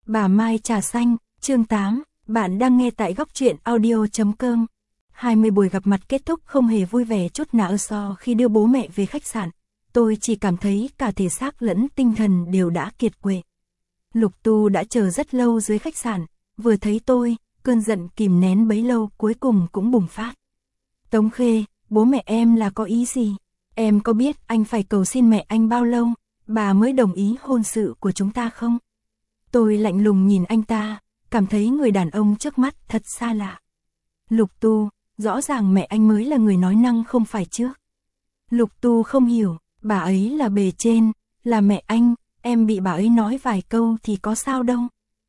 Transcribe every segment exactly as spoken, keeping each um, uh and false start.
Bà Mai trà xanh, chương tám, bạn đang nghe tại góc truyện audio.com. hai mươi buổi gặp mặt kết thúc không hề vui vẻ chút nào so khi đưa bố mẹ về khách sạn. Tôi chỉ cảm thấy cả thể xác lẫn tinh thần đều đã kiệt quệ. Lục Tu đã chờ rất lâu dưới khách sạn, vừa thấy tôi, cơn giận kìm nén bấy lâu cuối cùng cũng bùng phát. Tống Khê, bố mẹ em là có ý gì? Em có biết anh phải cầu xin mẹ anh bao lâu, bà mới đồng ý hôn sự của chúng ta không? Tôi lạnh lùng nhìn anh ta, cảm thấy người đàn ông trước mắt thật xa lạ. Lục Tu, rõ ràng mẹ anh mới là người nói năng không phải trước. Lục Tu không hiểu, bà ấy là bề trên, là mẹ anh, em bị bà ấy nói vài câu thì có sao đâu.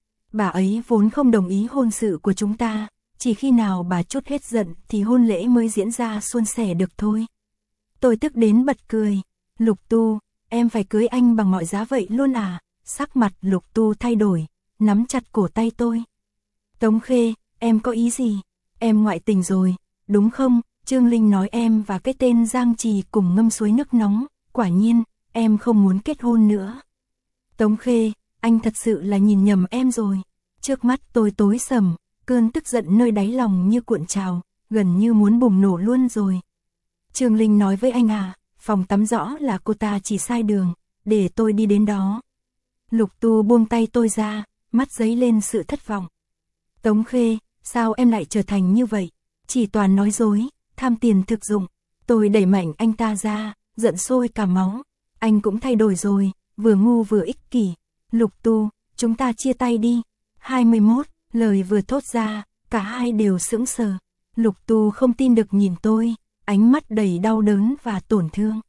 Bà ấy vốn không đồng ý hôn sự của chúng ta, chỉ khi nào bà trút hết giận thì hôn lễ mới diễn ra suôn sẻ được thôi. Tôi tức đến bật cười. Lục Tu, em phải cưới anh bằng mọi giá vậy luôn à? Sắc mặt Lục Tu thay đổi, nắm chặt cổ tay tôi. Tống Khê, em có ý gì? Em ngoại tình rồi, đúng không? Trương Linh nói em và cái tên Giang Trì cùng ngâm suối nước nóng, quả nhiên, em không muốn kết hôn nữa. Tống Khê, anh thật sự là nhìn nhầm em rồi. Trước mắt tôi tối sầm, cơn tức giận nơi đáy lòng như cuộn trào, gần như muốn bùng nổ luôn rồi. Trương Linh nói với anh à, phòng tắm rõ là cô ta chỉ sai đường, để tôi đi đến đó. Lục Tu buông tay tôi ra, mắt dấy lên sự thất vọng. Tống Khê, sao em lại trở thành như vậy? Chỉ toàn nói dối, tham tiền thực dụng. Tôi đẩy mạnh anh ta ra, giận sôi cả máu. Anh cũng thay đổi rồi, vừa ngu vừa ích kỷ. Lục Tu, chúng ta chia tay đi. hai mươi mốt, lời vừa thốt ra, cả hai đều sững sờ. Lục Tu không tin được nhìn tôi, ánh mắt đầy đau đớn và tổn thương.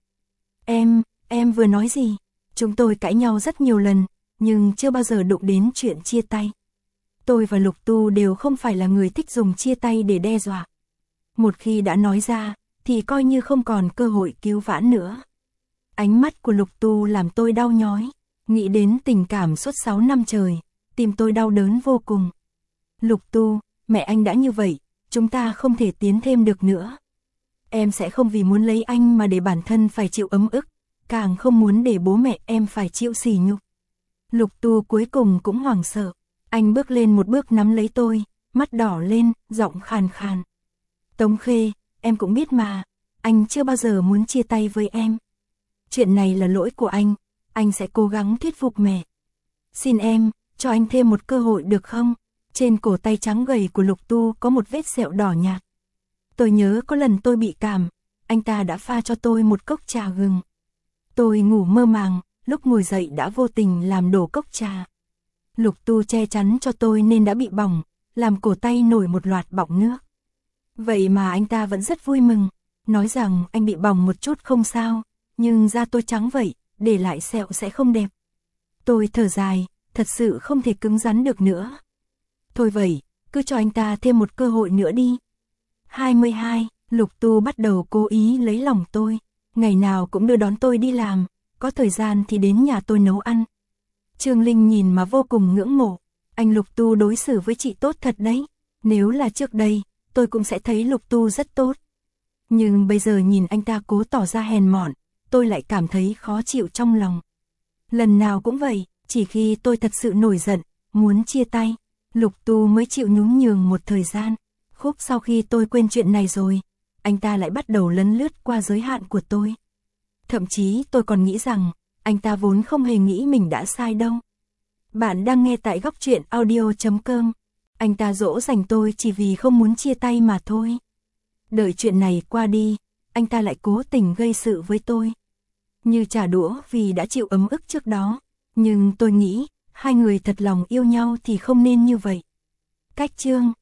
Em, em vừa nói gì? Chúng tôi cãi nhau rất nhiều lần, nhưng chưa bao giờ đụng đến chuyện chia tay. Tôi và Lục Tu đều không phải là người thích dùng chia tay để đe dọa. Một khi đã nói ra, thì coi như không còn cơ hội cứu vãn nữa. Ánh mắt của Lục Tu làm tôi đau nhói, nghĩ đến tình cảm suốt sáu năm trời, tim tôi đau đớn vô cùng. Lục Tu, mẹ anh đã như vậy, chúng ta không thể tiến thêm được nữa. Em sẽ không vì muốn lấy anh mà để bản thân phải chịu ấm ức, càng không muốn để bố mẹ em phải chịu sỉ nhục. Lục Tu cuối cùng cũng hoảng sợ, anh bước lên một bước nắm lấy tôi, mắt đỏ lên, giọng khàn khàn. Tống Khê, em cũng biết mà, anh chưa bao giờ muốn chia tay với em. Chuyện này là lỗi của anh, anh sẽ cố gắng thuyết phục mẹ. Xin em, cho anh thêm một cơ hội được không? Trên cổ tay trắng gầy của Lục Tu có một vết sẹo đỏ nhạt. Tôi nhớ có lần tôi bị cảm, anh ta đã pha cho tôi một cốc trà gừng. Tôi ngủ mơ màng, lúc ngồi dậy đã vô tình làm đổ cốc trà. Lục Tu che chắn cho tôi nên đã bị bỏng, làm cổ tay nổi một loạt bọng nước. Vậy mà anh ta vẫn rất vui mừng, nói rằng anh bị bỏng một chút không sao, nhưng da tôi trắng vậy, để lại sẹo sẽ không đẹp. Tôi thở dài, thật sự không thể cứng rắn được nữa. Thôi vậy, cứ cho anh ta thêm một cơ hội nữa đi. hai mươi hai, Lục Tu bắt đầu cố ý lấy lòng tôi, ngày nào cũng đưa đón tôi đi làm, có thời gian thì đến nhà tôi nấu ăn. Trương Linh nhìn mà vô cùng ngưỡng mộ, anh Lục Tu đối xử với chị tốt thật đấy, nếu là trước đây, tôi cũng sẽ thấy Lục Tu rất tốt. Nhưng bây giờ nhìn anh ta cố tỏ ra hèn mọn, tôi lại cảm thấy khó chịu trong lòng. Lần nào cũng vậy, chỉ khi tôi thật sự nổi giận, muốn chia tay, Lục Tu mới chịu nhún nhường một thời gian. Khúc sau khi tôi quên chuyện này rồi, anh ta lại bắt đầu lấn lướt qua giới hạn của tôi. Thậm chí tôi còn nghĩ rằng, anh ta vốn không hề nghĩ mình đã sai đâu. Bạn đang nghe tại góc truyện audio.com. Anh ta dỗ dành tôi chỉ vì không muốn chia tay mà thôi. Đợi chuyện này qua đi, anh ta lại cố tình gây sự với tôi. Như trả đũa vì đã chịu ấm ức trước đó. Nhưng tôi nghĩ, hai người thật lòng yêu nhau thì không nên như vậy. Cách chương